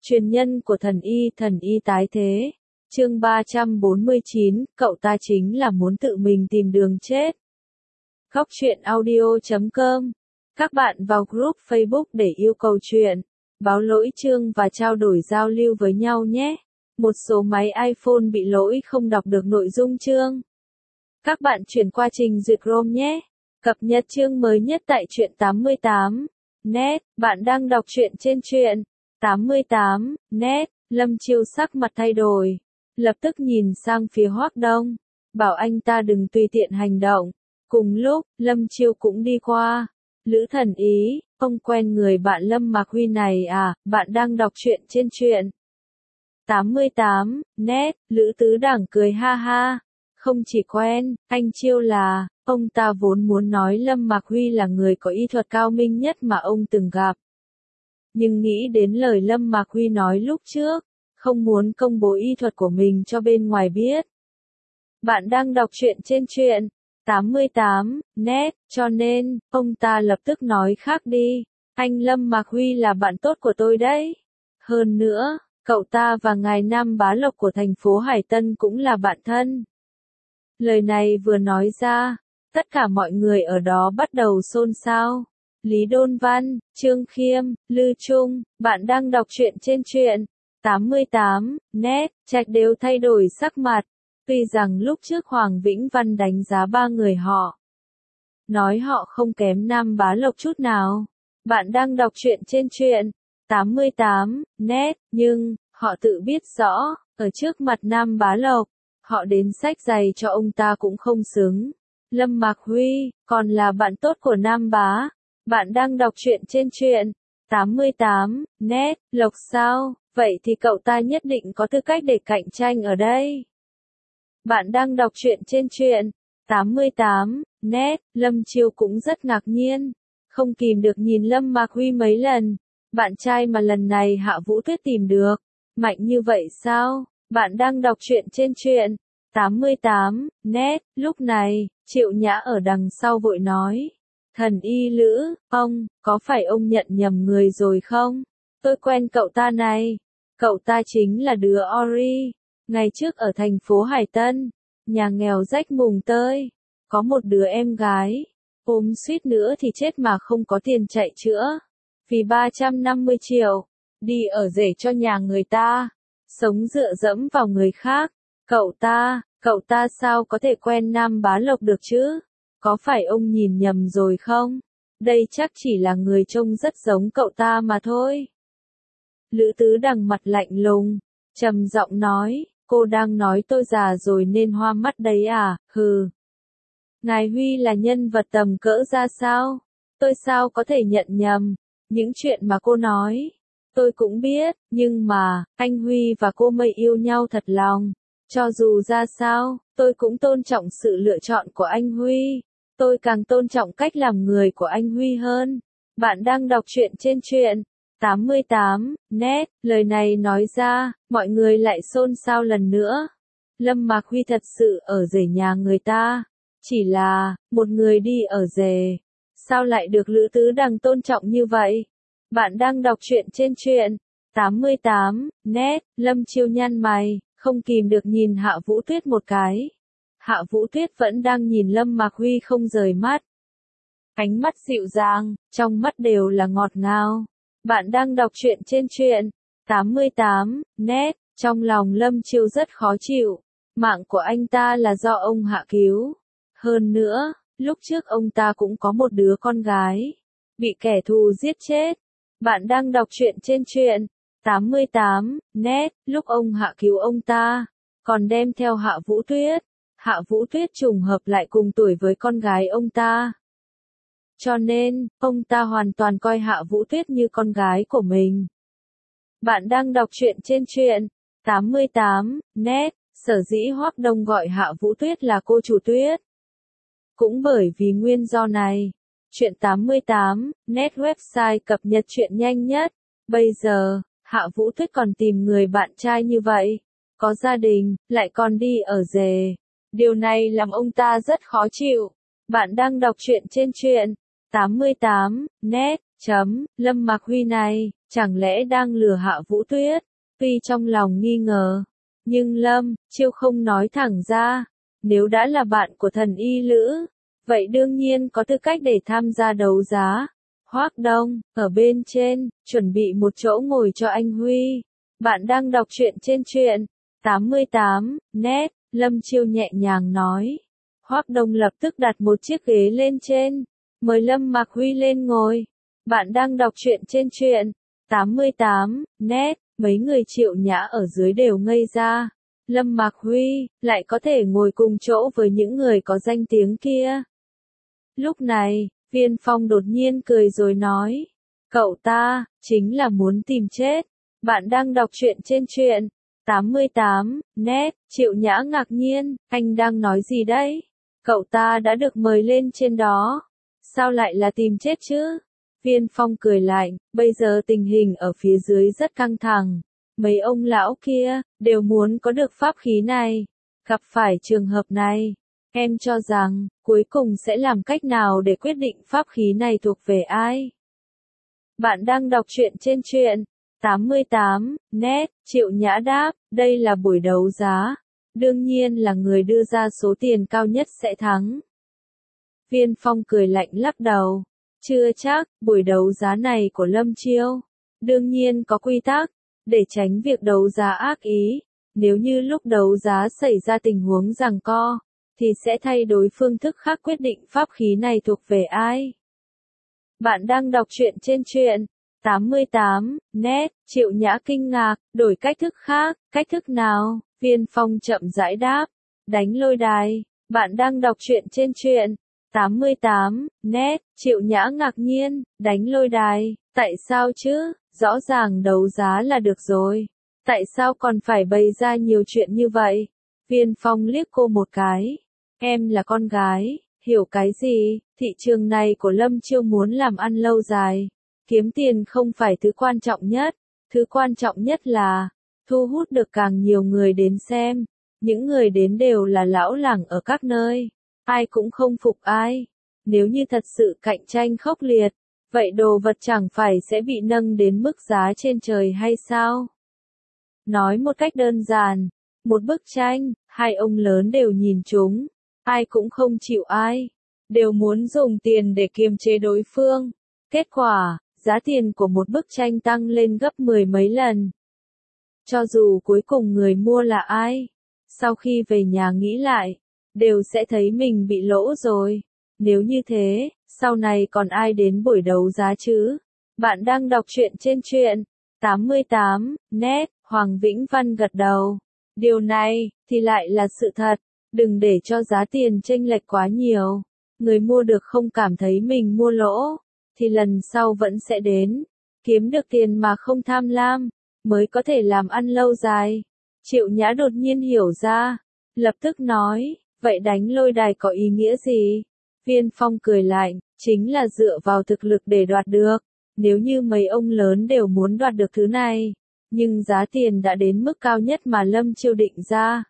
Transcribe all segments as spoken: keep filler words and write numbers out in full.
Truyền nhân của thần y, thần y tái thế. Chương ba trăm bốn mươi chín, cậu ta chính là muốn tự mình tìm đường chết. Góc truyện audio chấm com. Các bạn vào group Facebook để yêu cầu chuyện, báo lỗi chương và trao đổi giao lưu với nhau nhé. Một số máy iPhone bị lỗi không đọc được nội dung chương. Các bạn chuyển qua trình duyệt Chrome nhé. Cập nhật chương mới nhất tại truyện tám mươi tám net. Bạn đang đọc truyện trên truyện tám mươi tám net. Lâm Chiêu sắc mặt thay đổi, lập tức nhìn sang phía Hoắc Đông, bảo anh ta đừng tùy tiện hành động. Cùng lúc, Lâm Chiêu cũng đi qua. Lữ thần ý, ông quen người bạn Lâm Mạc Huy này à? Bạn đang đọc truyện trên truyện tám mươi tám net. Lữ Tứ Đảng cười ha ha. Không chỉ quen, anh Chiêu là, ông ta vốn muốn nói Lâm Mạc Huy là người có y thuật cao minh nhất mà ông từng gặp. Nhưng nghĩ đến lời Lâm Mạc Huy nói lúc trước, không muốn công bố y thuật của mình cho bên ngoài biết. Bạn đang đọc truyện trên truyện tám mươi tám net, cho nên, ông ta lập tức nói khác đi. Anh Lâm Mạc Huy là bạn tốt của tôi đấy. Hơn nữa, cậu ta và ngài Nam Bá Lộc của thành phố Hải Tân cũng là bạn thân. Lời này vừa nói ra, tất cả mọi người ở đó bắt đầu xôn xao. Lý Đôn Văn, Trương Khiêm, Lư Trung, bạn đang đọc truyện trên truyện tám mươi tám net, Trạch đều thay đổi sắc mặt. Tuy rằng lúc trước Hoàng Vĩnh Văn đánh giá ba người họ, nói họ không kém Nam Bá Lộc chút nào. Bạn đang đọc truyện trên truyện tám mươi tám net, nhưng họ tự biết rõ, ở trước mặt Nam Bá Lộc, họ đến xách giày cho ông ta cũng không xứng. Lâm Mạc Huy, còn là bạn tốt của Nam Bá. Bạn đang đọc truyện trên truyện tám mươi tám net, Lộc sao? Vậy thì cậu ta nhất định có tư cách để cạnh tranh ở đây. Bạn đang đọc truyện trên truyện tám mươi tám net, Lâm Chiêu cũng rất ngạc nhiên, không kìm được nhìn Lâm Mạc Huy mấy lần. Bạn trai mà lần này Hạ Vũ Tuyết tìm được, mạnh như vậy sao? Bạn đang đọc truyện trên truyện tám mươi tám net. Lúc này, Triệu Nhã ở đằng sau vội nói, thần y Lữ, ông, có phải ông nhận nhầm người rồi không? Tôi quen cậu ta này. Cậu ta chính là đứa Ori. Ngày trước ở thành phố Hải Tân, nhà nghèo rách mùng tơi, có một đứa em gái, ốm suýt nữa thì chết mà không có tiền chạy chữa. Vì ba trăm năm mươi triệu, đi ở rể cho nhà người ta, sống dựa dẫm vào người khác. Cậu ta, cậu ta sao có thể quen Nam Bá Lộc được chứ? Có phải ông nhìn nhầm rồi không? Đây chắc chỉ là người trông rất giống cậu ta mà thôi. Lữ Tứ Đằng mặt lạnh lùng, trầm giọng nói, cô đang nói tôi già rồi nên hoa mắt đấy à? Hừ. Ngài Huy là nhân vật tầm cỡ ra sao? Tôi sao có thể nhận nhầm? Những chuyện mà cô nói, tôi cũng biết, nhưng mà, anh Huy và cô Mây yêu nhau thật lòng. Cho dù ra sao, tôi cũng tôn trọng sự lựa chọn của anh Huy. Tôi càng tôn trọng cách làm người của anh Huy hơn. Bạn đang đọc truyện trên truyện tám mươi tám net. Lời này nói ra, mọi người lại xôn xao lần nữa. Lâm Mạc Huy thật sự ở rể nhà người ta. Chỉ là, một người đi ở rể, sao lại được Lữ Tứ Đằng tôn trọng như vậy? Bạn đang đọc truyện trên truyện tám mươi tám net. Lâm Chiêu nhăn mày, không kìm được nhìn Hạ Vũ Tuyết một cái. Hạ Vũ Tuyết vẫn đang nhìn Lâm Mạc Huy không rời mắt. Ánh mắt dịu dàng, trong mắt đều là ngọt ngào. Bạn đang đọc truyện trên truyện tám mươi tám net. Trong lòng Lâm Chiêu rất khó chịu. Mạng của anh ta là do ông Hạ cứu. Hơn nữa, lúc trước ông ta cũng có một đứa con gái, bị kẻ thù giết chết. Bạn đang đọc truyện trên truyện tám mươi tám net. Lúc ông Hạ cứu ông ta, còn đem theo Hạ Vũ Tuyết. Hạ Vũ Tuyết trùng hợp lại cùng tuổi với con gái ông ta. Cho nên, ông ta hoàn toàn coi Hạ Vũ Tuyết như con gái của mình. Bạn đang đọc truyện trên truyện tám mươi tám net. Sở dĩ Hoắc Đông gọi Hạ Vũ Tuyết là cô chủ Tuyết, cũng bởi vì nguyên do này. Truyện tám mươi tám net website cập nhật truyện nhanh nhất. Bây giờ, Hạ Vũ Tuyết còn tìm người bạn trai như vậy, có gia đình, lại còn đi ở rể. Điều này làm ông ta rất khó chịu. Bạn đang đọc truyện trên truyện tám mươi tám net. Chấm, Lâm Mạc Huy này, chẳng lẽ đang lừa Hạ Vũ Tuyết? Tuy trong lòng nghi ngờ, nhưng Lâm Chiêu không nói thẳng ra, nếu đã là bạn của Thần Y Lữ, vậy đương nhiên có tư cách để tham gia đấu giá. Hoác Đông, ở bên trên, chuẩn bị một chỗ ngồi cho anh Huy. Bạn đang đọc truyện trên truyện tám mươi tám net, Lâm Chiêu nhẹ nhàng nói. Hoác Đông lập tức đặt một chiếc ghế lên trên, mời Lâm Mạc Huy lên ngồi. Bạn đang đọc truyện trên truyện tám mươi tám net, mấy người Triệu Nhã ở dưới đều ngây ra. Lâm Mạc Huy lại có thể ngồi cùng chỗ với những người có danh tiếng kia. Lúc này, Viên Phong đột nhiên cười rồi nói, cậu ta chính là muốn tìm chết. Bạn đang đọc truyện trên truyện tám mươi tám net. Triệu Nhã ngạc nhiên, anh đang nói gì đấy? Cậu ta đã được mời lên trên đó, sao lại là tìm chết chứ? Viên Phong cười lạnh, bây giờ tình hình ở phía dưới rất căng thẳng. Mấy ông lão kia đều muốn có được pháp khí này. Gặp phải trường hợp này, em cho rằng cuối cùng sẽ làm cách nào để quyết định pháp khí này thuộc về ai? Bạn đang đọc truyện trên truyện tám mươi tám net. Triệu Nhã đáp, đây là buổi đấu giá, đương nhiên là người đưa ra số tiền cao nhất sẽ thắng. Viên Phong cười lạnh lắc đầu, chưa chắc. Buổi đấu giá này của Lâm Chiêu đương nhiên có quy tắc, để tránh việc đấu giá ác ý. Nếu như lúc đấu giá xảy ra tình huống giằng co, thì sẽ thay đổi phương thức khác quyết định pháp khí này thuộc về ai. Bạn đang đọc truyện trên truyện tám mươi tám net. Triệu Nhã kinh ngạc, đổi cách thức khác, cách thức nào? Viên Phong chậm rãi đáp, đánh lôi đài. Bạn đang đọc truyện trên truyện tám mươi tám net. Triệu Nhã ngạc nhiên, đánh lôi đài, tại sao chứ? Rõ ràng đấu giá là được rồi, tại sao còn phải bày ra nhiều chuyện như vậy? Viên Phong liếc cô một cái, em là con gái, hiểu cái gì? Thị trường này của Lâm Chiêu muốn làm ăn lâu dài, kiếm tiền không phải thứ quan trọng nhất, thứ quan trọng nhất là thu hút được càng nhiều người đến xem. Những người đến đều là lão làng ở các nơi, ai cũng không phục ai. Nếu như thật sự cạnh tranh khốc liệt, vậy đồ vật chẳng phải sẽ bị nâng đến mức giá trên trời hay sao? Nói một cách đơn giản, một bức tranh, hai ông lớn đều nhìn chúng, ai cũng không chịu ai, đều muốn dùng tiền để kiềm chế đối phương. Kết quả, giá tiền của một bức tranh tăng lên gấp mười mấy lần. Cho dù cuối cùng người mua là ai, sau khi về nhà nghĩ lại, đều sẽ thấy mình bị lỗ rồi. Nếu như thế, sau này còn ai đến buổi đấu giá chứ? Bạn đang đọc truyện trên truyện tám mươi tám net. Hoàng Vĩnh Văn gật đầu. Điều này thì lại là sự thật. Đừng để cho giá tiền chênh lệch quá nhiều. Người mua được không cảm thấy mình mua lỗ, thì lần sau vẫn sẽ đến. Kiếm được tiền mà không tham lam, mới có thể làm ăn lâu dài. Triệu Nhã đột nhiên hiểu ra, lập tức nói, vậy đánh lôi đài có ý nghĩa gì? Viên Phong cười lạnh, chính là dựa vào thực lực để đoạt được. Nếu như mấy ông lớn đều muốn đoạt được thứ này, nhưng giá tiền đã đến mức cao nhất mà Lâm Chiêu định ra,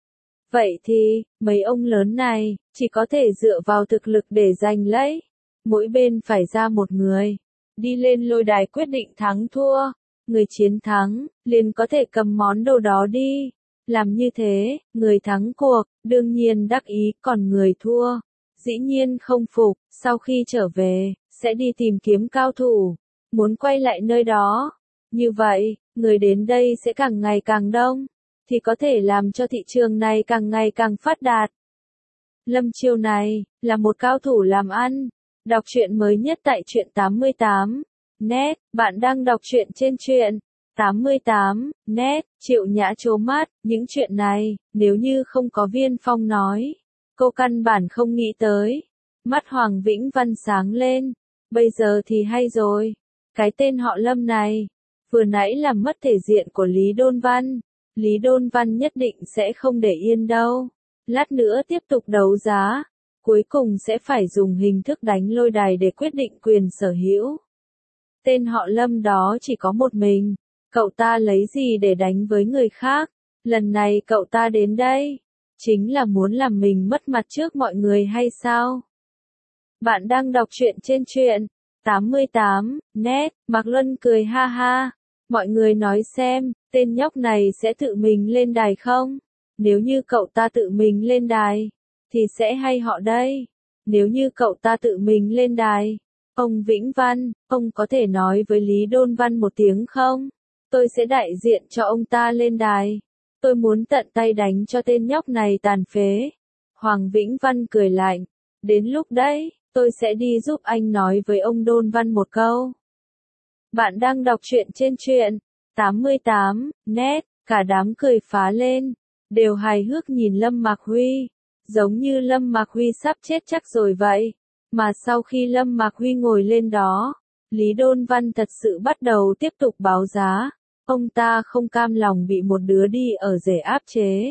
vậy thì, mấy ông lớn này, chỉ có thể dựa vào thực lực để giành lấy. Mỗi bên phải ra một người, đi lên lôi đài quyết định thắng thua. Người chiến thắng, liền có thể cầm món đồ đó đi. Làm như thế, người thắng cuộc, đương nhiên đắc ý, còn người thua, dĩ nhiên không phục, sau khi trở về, sẽ đi tìm kiếm cao thủ, muốn quay lại nơi đó. Như vậy, người đến đây sẽ càng ngày càng đông, thì có thể làm cho thị trường này càng ngày càng phát đạt. Lâm Chiêu này, là một cao thủ làm ăn. Đọc truyện mới nhất tại truyện tám mươi tám net. Bạn đang đọc truyện trên truyện tám mươi tám net. Triệu Nhã trố mắt, những chuyện này, nếu như không có Viên Phong nói, cô căn bản không nghĩ tới. Mắt Hoàng Vĩnh Văn sáng lên, bây giờ thì hay rồi. Cái tên họ Lâm này, vừa nãy làm mất thể diện của Lý Đôn Văn. Lý Đôn Văn nhất định sẽ không để yên đâu. Lát nữa tiếp tục đấu giá, cuối cùng sẽ phải dùng hình thức đánh lôi đài để quyết định quyền sở hữu. Tên họ Lâm đó chỉ có một mình, cậu ta lấy gì để đánh với người khác? Lần này cậu ta đến đây, chính là muốn làm mình mất mặt trước mọi người hay sao? Bạn đang đọc truyện trên truyện tám mươi tám, net, Mạc Luân cười ha ha. Mọi người nói xem, tên nhóc này sẽ tự mình lên đài không? Nếu như cậu ta tự mình lên đài, thì sẽ hay họ đây. Nếu như cậu ta tự mình lên đài, ông Vĩnh Văn, ông có thể nói với Lý Đôn Văn một tiếng không? Tôi sẽ đại diện cho ông ta lên đài. Tôi muốn tận tay đánh cho tên nhóc này tàn phế. Hoàng Vĩnh Văn cười lạnh. Đến lúc đấy, tôi sẽ đi giúp anh nói với ông Đôn Văn một câu. Bạn đang đọc truyện trên truyện tám mươi tám, net, cả đám cười phá lên, đều hài hước nhìn Lâm Mạc Huy, giống như Lâm Mạc Huy sắp chết chắc rồi vậy. Mà sau khi Lâm Mạc Huy ngồi lên đó, Lý Đôn Văn thật sự bắt đầu tiếp tục báo giá. Ông ta không cam lòng bị một đứa đi ở rể áp chế.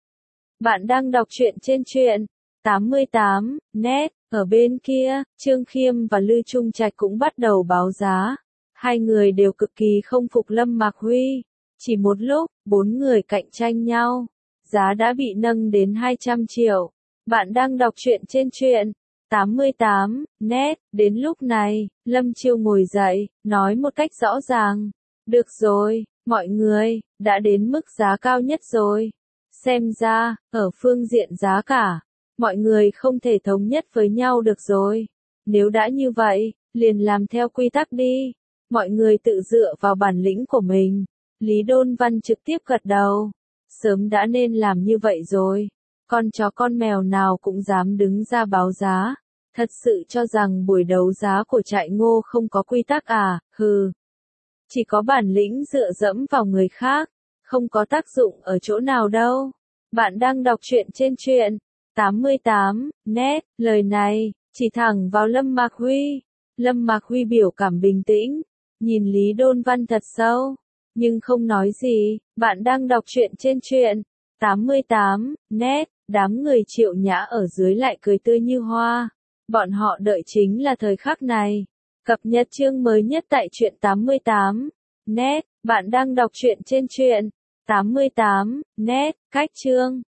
Bạn đang đọc truyện trên truyện tám mươi tám, net, ở bên kia, Trương Khiêm và Lư Trung Trạch cũng bắt đầu báo giá. Hai người đều cực kỳ không phục Lâm Mạc Huy. Chỉ một lúc, bốn người cạnh tranh nhau, giá đã bị nâng đến hai trăm triệu. Bạn đang đọc truyện trên truyện tám mươi tám, net, đến lúc này, Lâm Chiêu ngồi dậy, nói một cách rõ ràng. Được rồi, mọi người, đã đến mức giá cao nhất rồi. Xem ra, ở phương diện giá cả, mọi người không thể thống nhất với nhau được rồi. Nếu đã như vậy, liền làm theo quy tắc đi. Mọi người tự dựa vào bản lĩnh của mình. Lý Đôn Văn trực tiếp gật đầu. Sớm đã nên làm như vậy rồi. Con chó con mèo nào cũng dám đứng ra báo giá. Thật sự cho rằng buổi đấu giá của trại Ngô không có quy tắc à, hừ. Chỉ có bản lĩnh dựa dẫm vào người khác, không có tác dụng ở chỗ nào đâu. Bạn đang đọc truyện trên truyện tám mươi tám, net, lời này, chỉ thẳng vào Lâm Mạc Huy. Lâm Mạc Huy biểu cảm bình tĩnh, nhìn Lý Đôn Văn thật sâu, nhưng không nói gì. Bạn đang đọc truyện trên truyện tám mươi tám, net, đám người Triệu Nhã ở dưới lại cười tươi như hoa. Bọn họ đợi chính là thời khắc này. Cập nhật chương mới nhất tại truyện tám mươi tám, net, bạn đang đọc truyện trên truyện tám mươi tám, net, cách chương.